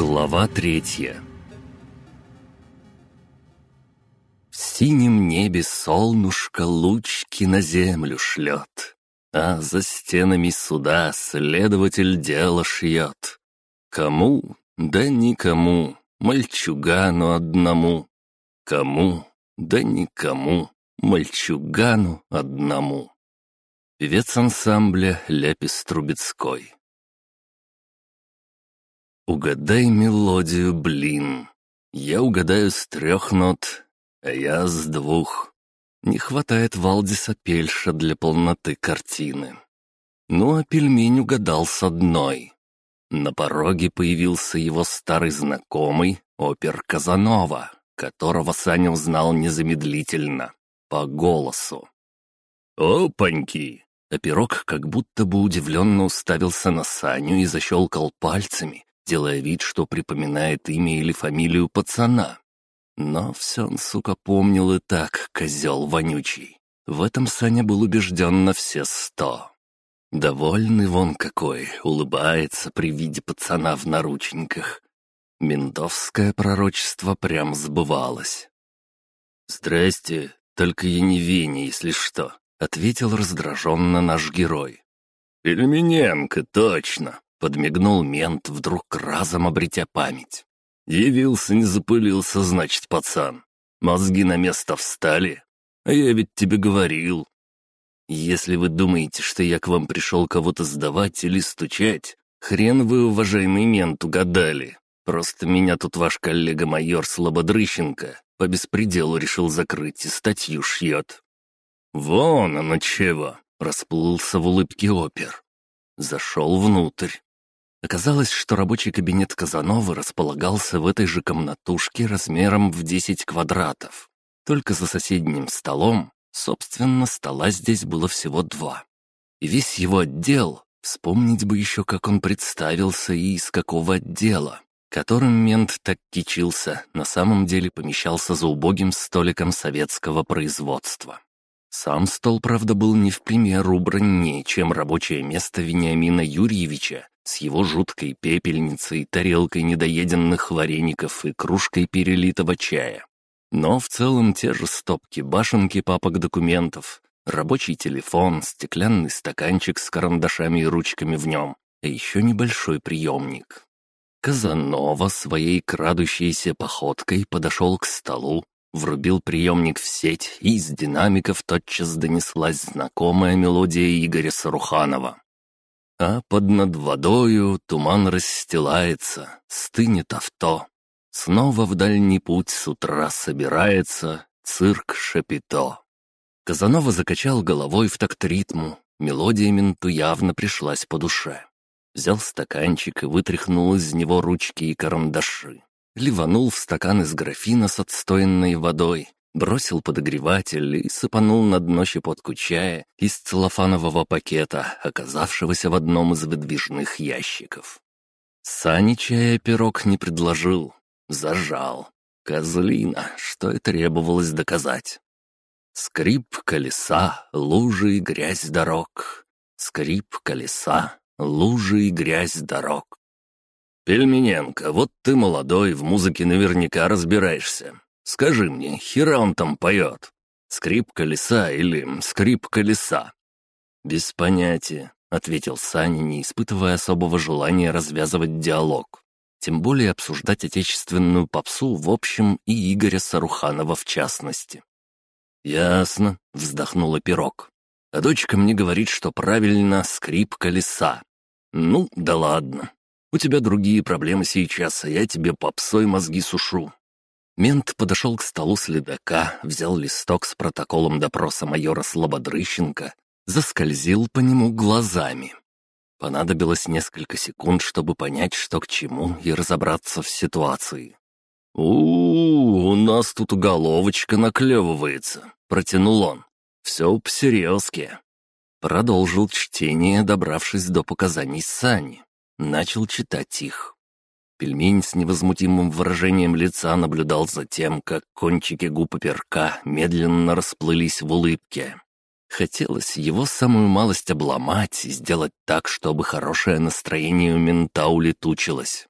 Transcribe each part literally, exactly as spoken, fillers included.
Глава третья. В синем небе солнышко лучки на землю шлет, а за стенами суда следователь дело шьет. Кому? Да никому, мальчугану одному. Кому? Да никому, мальчугану одному. Певец ансамбля Ляпис Трубецкой. Угадай мелодию, блин. Я угадаю с трех нот, а я с двух. Не хватает Валдиса Пельша для полноты картины. Ну а пельмень угадал с одной. На пороге появился его старый знакомый, опер Казанова, которого Саня узнал незамедлительно, по голосу. «Опаньки!» Оперок как будто бы удивленно уставился на Саню и защелкал пальцами, делая вид, что припоминает имя или фамилию пацана. Но все он, сука, помнил и так, козел вонючий. В этом Саня был убежден на все сто. Довольный вон какой, улыбается при виде пацана в наручниках. Ментовское пророчество прям сбывалось. «Здрасте, только я не Веня, если что», — ответил раздраженно наш герой. «Пельмененко, точно!» — подмигнул мент, вдруг разом обретя память. «Явился, не запылился, значит, пацан. Мозги на место встали. А я ведь тебе говорил. Если вы думаете, что я к вам пришел кого-то сдавать или стучать, хрен вы, уважаемый мент, угадали. Просто меня тут ваш коллега-майор Слободрыщенко по беспределу решил закрыть и статью шьет». «Вон оно чего!» — расплылся в улыбке опер. Зашел внутрь. Оказалось, что рабочий кабинет Казановы располагался в этой же комнатушке размером в десять квадратов. Только за соседним столом, собственно, стола здесь было всего два. И весь его отдел, вспомнить бы еще, как он представился и из какого отдела, которым мент так кичился, на самом деле помещался за убогим столиком советского производства. Сам стол, правда, был не в пример убраннее, чем рабочее место Вениамина Юрьевича с его жуткой пепельницей, тарелкой недоеденных вареников и кружкой перелитого чая. Но в целом те же стопки, башенки папок документов, рабочий телефон, стеклянный стаканчик с карандашами и ручками в нем, а еще небольшой приемник. Казанова своей крадущейся походкой подошел к столу, врубил приемник в сеть, и из динамиков тотчас донеслась знакомая мелодия Игоря Саруханова. А под над водою туман расстилается, стынет авто. Снова в дальний путь с утра собирается цирк Шапито. Казанова закачал головой в такт ритму, мелодия менту явно пришлась по душе. Взял стаканчик и вытряхнул из него ручки и карандаши. Ливанул в стакан из графина с отстоянной водой, бросил подогреватель и сыпанул на дно щепотку чая из целлофанового пакета, оказавшегося в одном из выдвижных ящиков. Сане чая пирог не предложил, зажал. Козлина, что и требовалось доказать. Скрип колеса, лужи и грязь дорог. Скрип колеса, лужи и грязь дорог. «Пельмененко, вот ты молодой, в музыке наверняка разбираешься. Скажи мне, хера он там поет? Скрип колеса или скрип колеса?» «Без понятия», — ответил Саня, не испытывая особого желания развязывать диалог. Тем более обсуждать отечественную попсу в общем и Игоря Саруханова в частности. «Ясно», — вздохнула пирог. «А дочка мне говорит, что правильно скрип колеса. Ну, да ладно. У тебя другие проблемы сейчас, а я тебе попсой мозги сушу». Мент подошел к столу следака, взял листок с протоколом допроса майора Слободрыщенко, заскользил по нему глазами. Понадобилось несколько секунд, чтобы понять, что к чему, и разобраться в ситуации. «У-у-у, у нас тут уголовочка наклевывается», — протянул он. «Все по-серьезки». Продолжил чтение, добравшись до показаний Сани. Начал читать их. Пельмень с невозмутимым выражением лица наблюдал за тем, как кончики губ оперка медленно расплылись в улыбке. Хотелось его самую малость обломать и сделать так, чтобы хорошее настроение у мента улетучилось.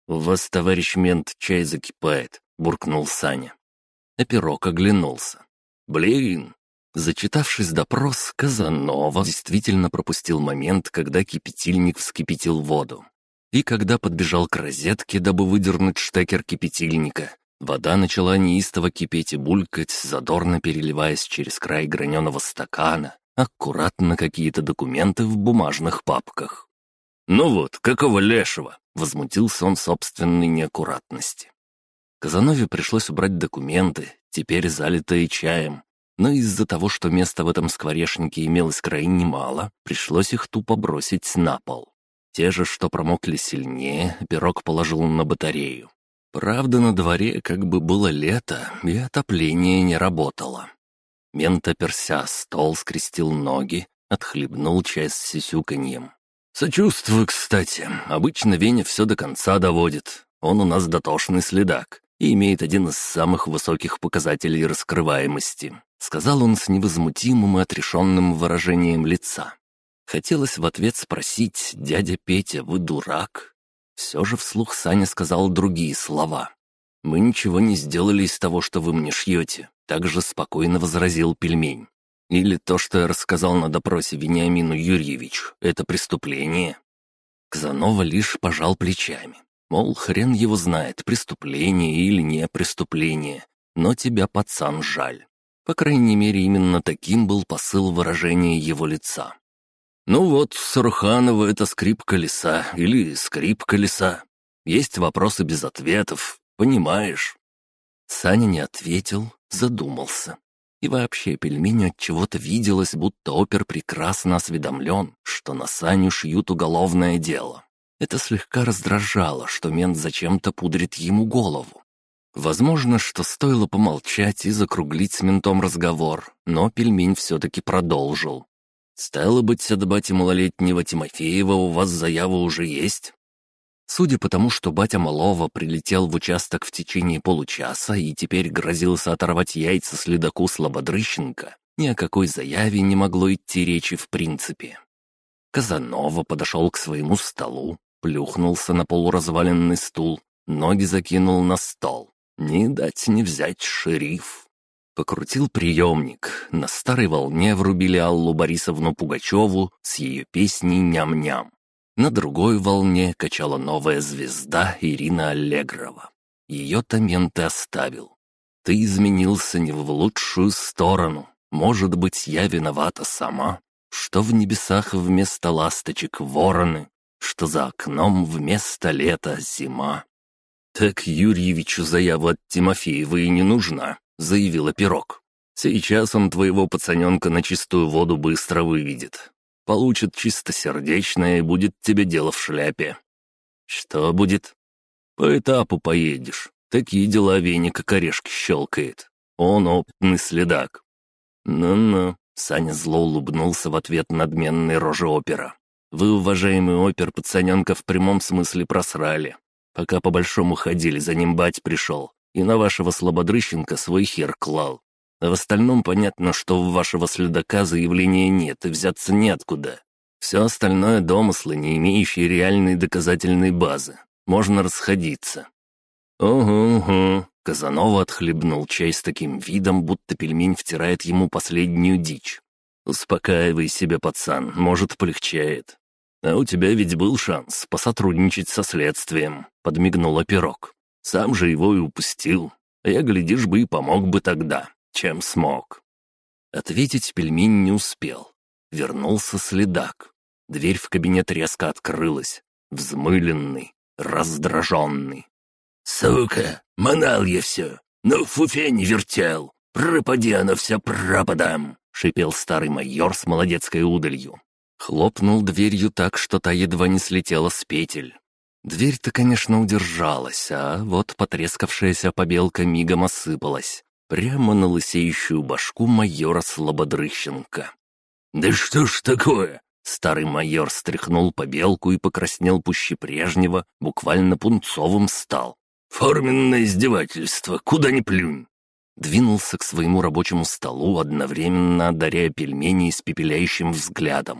«У вас, товарищ мент, чай закипает», — буркнул Саня. А Пирог оглянулся. «Блин!» Зачитавшись допрос, Казанова действительно пропустил момент, когда кипятильник вскипятил воду. И когда подбежал к розетке, дабы выдернуть штекер кипятильника, вода начала неистово кипеть и булькать, задорно переливаясь через край граненого стакана, аккуратно какие-то документы в бумажных папках. «Ну вот, какого лешего?» — возмутился он собственной неаккуратности. Казанове пришлось убрать документы, теперь залитые чаем. Но из-за того, что места в этом скворечнике имелось крайне мало, пришлось их тупо бросить на пол. Те же, что промокли сильнее, Пирог положил на батарею. Правда, на дворе как бы было лето, и отопление не работало. Мент оперся о стол, скрестил ноги, отхлебнул чай с сисюканьем. «Сочувствую, кстати. Обычно Веня все до конца доводит. Он у нас дотошный следак и имеет один из самых высоких показателей раскрываемости», — сказал он с невозмутимым и отрешенным выражением лица. Хотелось в ответ спросить: «Дядя Петя, вы дурак?» Все же вслух Саня сказал другие слова. «Мы ничего не сделали из того, что вы мне шьете», — также спокойно возразил пельмень. «Или то, что я рассказал на допросе Вениамину Юрьевичу, это преступление?» Казанова лишь пожал плечами. Мол, хрен его знает, преступление или не преступление, но тебя, пацан, жаль. По крайней мере, именно таким был посыл выражения его лица. «Ну вот, Саруханова — это скрип колеса или скрип колеса. Есть вопросы без ответов, понимаешь?» Саня не ответил, задумался. И вообще пельменю от чего-то виделось, будто опер прекрасно осведомлен, что на Саню шьют уголовное дело. Это слегка раздражало, что мент зачем-то пудрит ему голову. Возможно, что стоило помолчать и закруглить с ментом разговор, но пельмень все-таки продолжил. «Стало быть, от бати малолетнего Тимофеева у вас заява уже есть?» Судя по тому, что батя малого прилетел в участок в течение получаса и теперь грозился оторвать яйца следаку Слободрыщенко, ни о какой заяве не могло идти речи в принципе. Казанова подошел к своему столу, плюхнулся на полуразваленный стул, ноги закинул на стол. Не дать не взять шериф. Покрутил приемник. На старой волне врубили Аллу Борисовну Пугачеву с ее песней «Ням-ням». На другой волне качала новая звезда Ирина Аллегрова. Ее-то мент и оставил. «Ты изменился не в лучшую сторону. Может быть, я виновата сама, что в небесах вместо ласточек вороны, что за окном вместо лета зима». «Так Юрьевичу заяву от Тимофеева и не нужна», — заявила Пирог. «Сейчас он твоего пацаненка на чистую воду быстро выведет. Получит чистосердечное, и будет тебе дело в шляпе». «Что будет?» «По этапу поедешь. Такие дела Веня как орешки щелкает. Он опытный следак». «Ну-ну», — Саня зло улыбнулся в ответ надменной роже опера. «Вы, уважаемый опер, пацаненка в прямом смысле просрали. Пока по-большому ходили, за ним бать пришел, и на вашего Слободрыщенко свой хер клал. А в остальном понятно, что у вашего следака заявления нет и взяться неоткуда. Все остальное — домыслы, не имеющие реальной доказательной базы. Можно расходиться». «Угу-угу», — Казанова отхлебнул чай с таким видом, будто пельмень втирает ему последнюю дичь. «Успокаивай себя, пацан, может, полегчает. А у тебя ведь был шанс посотрудничать со следствием», — подмигнула Пирог. «Сам же его и упустил. А я, глядишь бы, и помог бы тогда, чем смог». Ответить пельмень не успел. Вернулся следак. Дверь в кабинет резко открылась. Взмыленный, раздраженный. «Сука, манал я все, но в фуфе не вертел. Пропади она вся пропадом», — шипел старый майор с молодецкой удалью. Хлопнул дверью так, что та едва не слетела с петель. Дверь-то, конечно, удержалась, а вот потрескавшаяся побелка мигом осыпалась. Прямо на лысеющую башку майора Слободрыщенко. «Да что ж такое?» Старый майор стряхнул побелку и покраснел пуще прежнего, буквально пунцовым стал. «Форменное издевательство, куда ни плюнь!» Двинулся к своему рабочему столу, одновременно одаряя пельмени испепеляющим взглядом.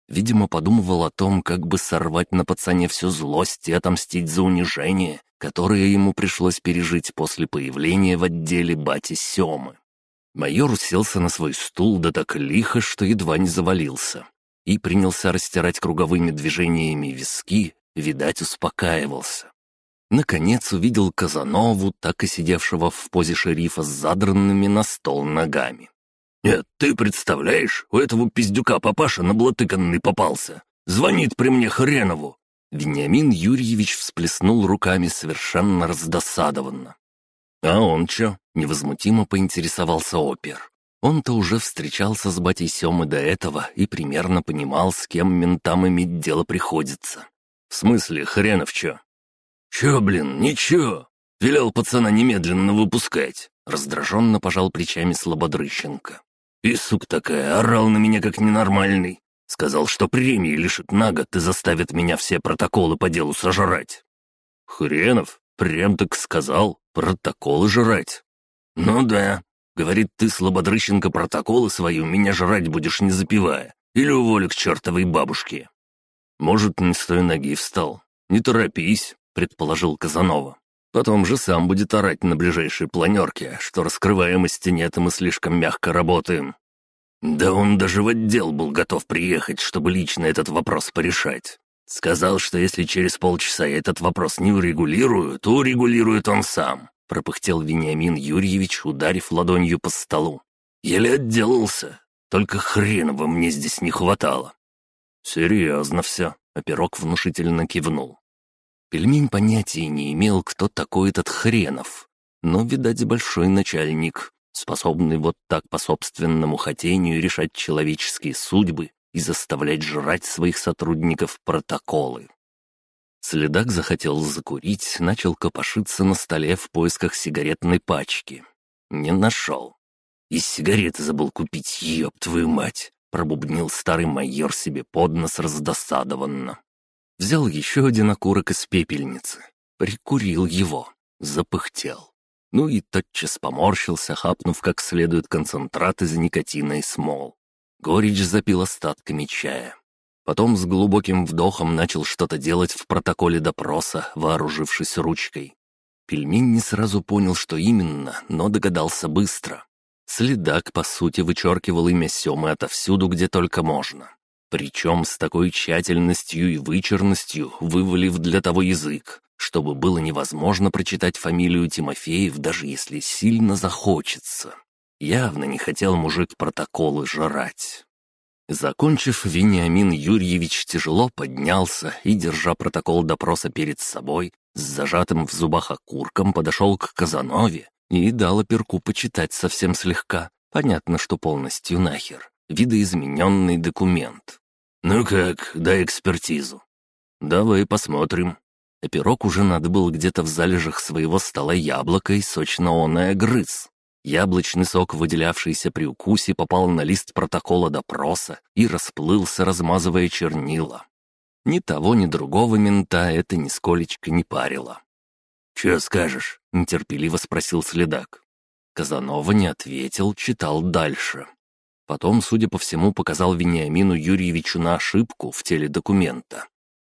Видимо, подумывал о том, как бы сорвать на пацане всю злость и отомстить за унижение, которое ему пришлось пережить после появления в отделе бати Семы. Майор уселся на свой стул да так лихо, что едва не завалился, и принялся растирать круговыми движениями виски, видать, успокаивался. Наконец увидел Казанову, так и сидевшего в позе шерифа с задранными на стол ногами. «Нет, ты представляешь, у этого пиздюка папаша наблатыканный попался. Звонит при мне Хренову». Вениамин Юрьевич всплеснул руками совершенно раздосадованно. «А он чё?» — невозмутимо поинтересовался опер. Он-то уже встречался с батей Семы до этого и примерно понимал, с кем ментам иметь дело приходится. «В смысле, Хренов чё?» «Чё, блин, ничего. Велел пацана немедленно выпускать». Раздраженно пожал плечами Слободрыщенко. «И, сука такая, орал на меня как ненормальный. Сказал, что премии лишит на год и заставит меня все протоколы по делу сожрать». «Хренов? Прям так сказал? Протоколы жрать?» «Ну да. Говорит, ты, Слободрыщенко, протоколы свои у меня жрать будешь, не запивая. Или уволю к чертовой бабушке». «Может, не с той ноги встал. Не торопись», — предположил Казанова. «Потом же сам будет орать на ближайшей планерке, что раскрываемости нет, и мы слишком мягко работаем». «Да он даже в отдел был готов приехать, чтобы лично этот вопрос порешать. Сказал, что если через полчаса я этот вопрос не урегулирую, то урегулирует он сам», — пропыхтел Вениамин Юрьевич, ударив ладонью по столу. «Еле отделался. Только Хренова мне здесь не хватало». «Серьезно все», — оперок внушительно кивнул. Пельмень понятия не имел, кто такой этот Хренов, но, видать, большой начальник, способный вот так по собственному хотению решать человеческие судьбы и заставлять жрать своих сотрудников протоколы. Следак захотел закурить, начал копошиться на столе в поисках сигаретной пачки. Не нашел. «И сигареты забыл купить, ёб твою мать!» — пробубнил старый майор себе под нос раздосадованно. Взял еще один окурок из пепельницы, прикурил его, запыхтел. Ну и тотчас поморщился, хапнув как следует концентрат из никотина и смол. Горечь запил остатками чая. Потом с глубоким вдохом начал что-то делать в протоколе допроса, вооружившись ручкой. Пельмень не сразу понял, что именно, но догадался быстро. Следак, по сути, вычеркивал имя Семы отовсюду, где только можно. Причем с такой тщательностью и вычурностью, вывалив для того язык, чтобы было невозможно прочитать фамилию Тимофеев, даже если сильно захочется. Явно не хотел мужик протоколы жрать. Закончив, Вениамин Юрьевич тяжело поднялся и, держа протокол допроса перед собой, с зажатым в зубах окурком подошел к Казанове и дал оперку почитать совсем слегка. Понятно, что полностью нахер. Видоизмененный документ. «Ну как, дай экспертизу». «Давай посмотрим». Оперок уже надо было где-то в залежах своего стола яблоко и сочно-оное грыз. Яблочный сок, выделявшийся при укусе, попал на лист протокола допроса и расплылся, размазывая чернила. Ни того, ни другого мента это нисколечко не парило. «Чё скажешь?» — нетерпеливо спросил следак. Казанова не ответил, читал дальше. Потом, судя по всему, показал Вениамину Юрьевичу на ошибку в теле документа.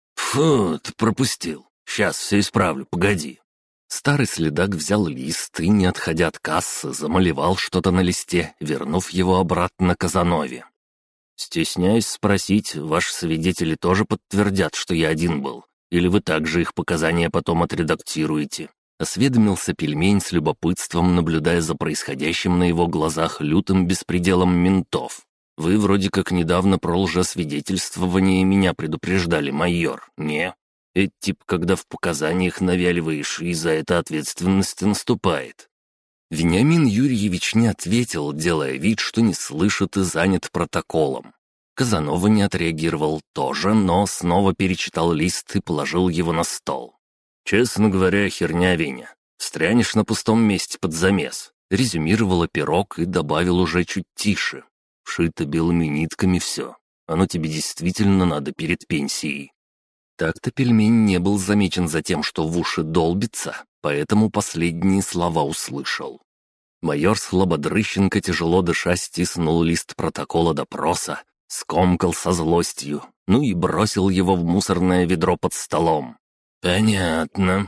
«Фу, ты пропустил. Сейчас все исправлю, погоди». Старый следак взял лист и, не отходя от кассы, замалевал что-то на листе, вернув его обратно Казанове. «Стесняюсь спросить, ваши свидетели тоже подтвердят, что я один был? Или вы также их показания потом отредактируете?» Осведомился Пельмень с любопытством, наблюдая за происходящим на его глазах лютым беспределом ментов. «Вы вроде как недавно про лжесвидетельствование меня предупреждали, майор, не? Это тип, когда в показаниях навяливаешь, и за это ответственность наступает». Вениамин Юрьевич не ответил, делая вид, что не слышит и занят протоколом. Казанова не отреагировал тоже, но снова перечитал лист и положил его на стол. «Честно говоря, херня, Веня. Встрянешь на пустом месте под замес», — резюмировал оперок и добавил уже чуть тише. «Шито белыми нитками все. Оно тебе действительно надо перед пенсией». Так-то Пельмень не был замечен за тем, что в уши долбится, поэтому последние слова услышал. Майор Слободрыщенко, тяжело дыша, стиснул лист протокола допроса, скомкал со злостью, ну и бросил его в мусорное ведро под столом. «Понятно.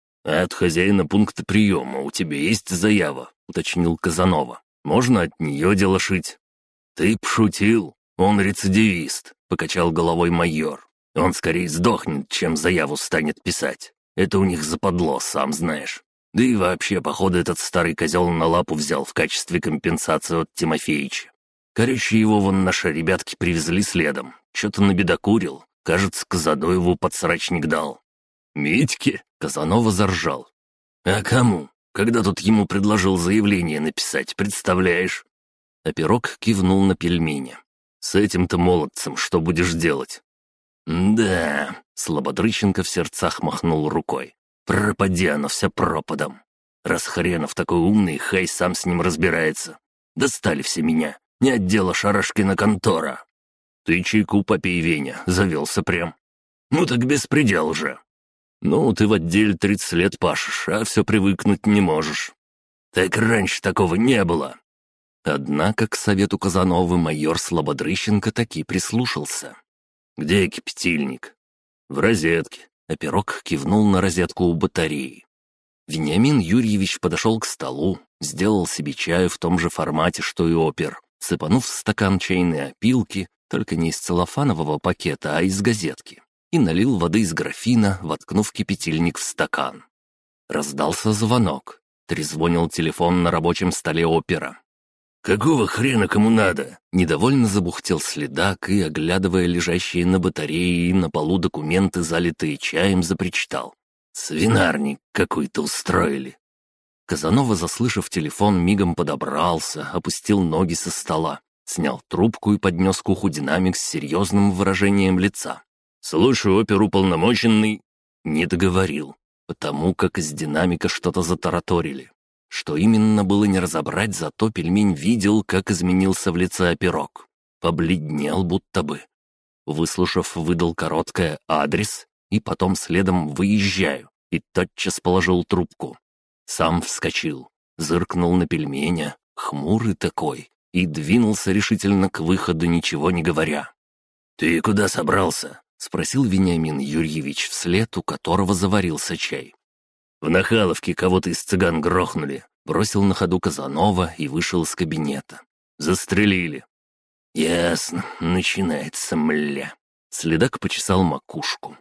От хозяина пункта приема у тебя есть заява?» — уточнил Казанова. «Можно от нее дело шить». «Ты пошутил? Он рецидивист», — покачал головой майор. «Он скорее сдохнет, чем заяву станет писать. Это у них западло, сам знаешь. Да и вообще, походу, этот старый козел на лапу взял в качестве компенсации от Тимофеича. Короче, его вон наши ребятки привезли следом. Что-то набедокурил. Кажется, Казадоеву подсрачник дал». «Митьке?» — Казанова заржал. «А кому? Когда тут ему предложил заявление написать, представляешь?» А Пирог кивнул на пельмени. «С этим-то молодцем что будешь делать?» «Да...» — Слободрыщенко в сердцах махнул рукой. «Пропади оно все пропадом. Раз Хренов такой умный, хай сам с ним разбирается. Достали все меня. Не отдела Шарашкина контора». «Ты чайку попей, Веня, завелся прям». «Ну так беспредел же». «Ну, ты в отделе тридцать лет пашешь, а все привыкнуть не можешь». «Так раньше такого не было». Однако к совету Казановы майор Слободрыщенко таки прислушался. «Где кипятильник?» «В розетке», а Пирог кивнул на розетку у батареи. Вениамин Юрьевич подошел к столу, сделал себе чаю в том же формате, что и опер, сыпанув в стакан чайной опилки, только не из целлофанового пакета, а из газетки, и налил воды из графина, воткнув кипятильник в стакан. Раздался звонок. Трезвонил телефон на рабочем столе опера. «Какого хрена кому надо?» Недовольно забухтел следак и, оглядывая лежащие на батарее и на полу документы, залитые чаем, запричитал. «Свинарник какой-то устроили». Казанова, заслышав телефон, мигом подобрался, опустил ноги со стола, снял трубку и поднес к уху динамик с серьезным выражением лица. «Слушаю, оперуполномоченный». Не договорил, потому как из динамика что-то затараторили. Что именно было не разобрать, зато пельмень видел, как изменился в лице Пирог. Побледнел будто бы. Выслушав, выдал короткое «адрес» и потом следом «выезжаю» и тотчас положил трубку. Сам вскочил, зыркнул на пельменя, хмурый такой, и двинулся решительно к выходу, ничего не говоря. «Ты куда собрался?» — спросил Вениамин Юрьевич вслед, у которого заварился чай. «В Нахаловке кого-то из цыган грохнули», — бросил на ходу Казанова и вышел из кабинета. «Застрелили». «Ясно, начинается, мля». Следак почесал макушку.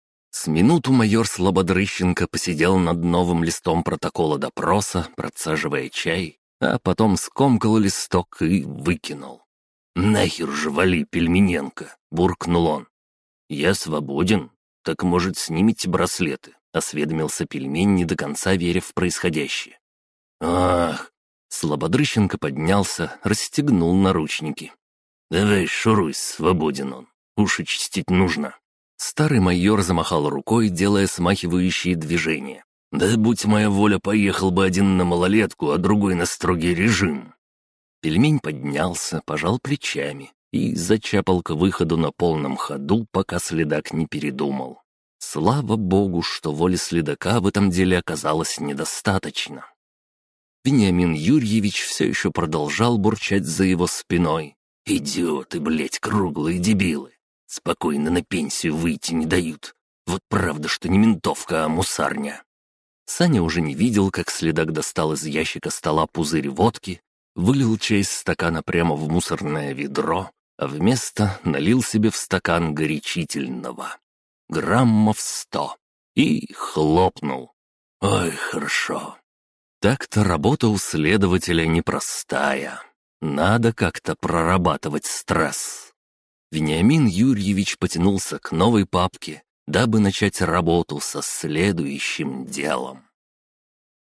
С минуту майор Слободрыщенко посидел над новым листом протокола допроса, процеживая чай, а потом скомкал листок и выкинул. «Нахер же вали, Пельмененко!» — буркнул он. «Я свободен. Так, может, снимите браслеты?» — осведомился пельмень, не до конца веря в происходящее. «Ах!» — Слободрыщенко поднялся, расстегнул наручники. «Давай шуруй, свободен он. Уши чистить нужно». Старый майор замахал рукой, делая смахивающие движения. «Да будь моя воля, поехал бы один на малолетку, а другой на строгий режим». Пельмень поднялся, пожал плечами и зачапал к выходу на полном ходу, пока следак не передумал. Слава богу, что воли следака в этом деле оказалось недостаточно. Вениамин Юрьевич все еще продолжал бурчать за его спиной. «Идиоты, блядь, круглые дебилы! Спокойно на пенсию выйти не дают. Вот правда, что не ментовка, а мусарня». Саня уже не видел, как следак достал из ящика стола пузырь водки, вылил чай из стакана прямо в мусорное ведро, а вместо налил себе в стакан горячительного. Граммов сто. И хлопнул. Ой, хорошо. Так-то работа у следователя непростая. Надо как-то прорабатывать стресс. Вениамин Юрьевич потянулся к новой папке, дабы начать работу со следующим делом.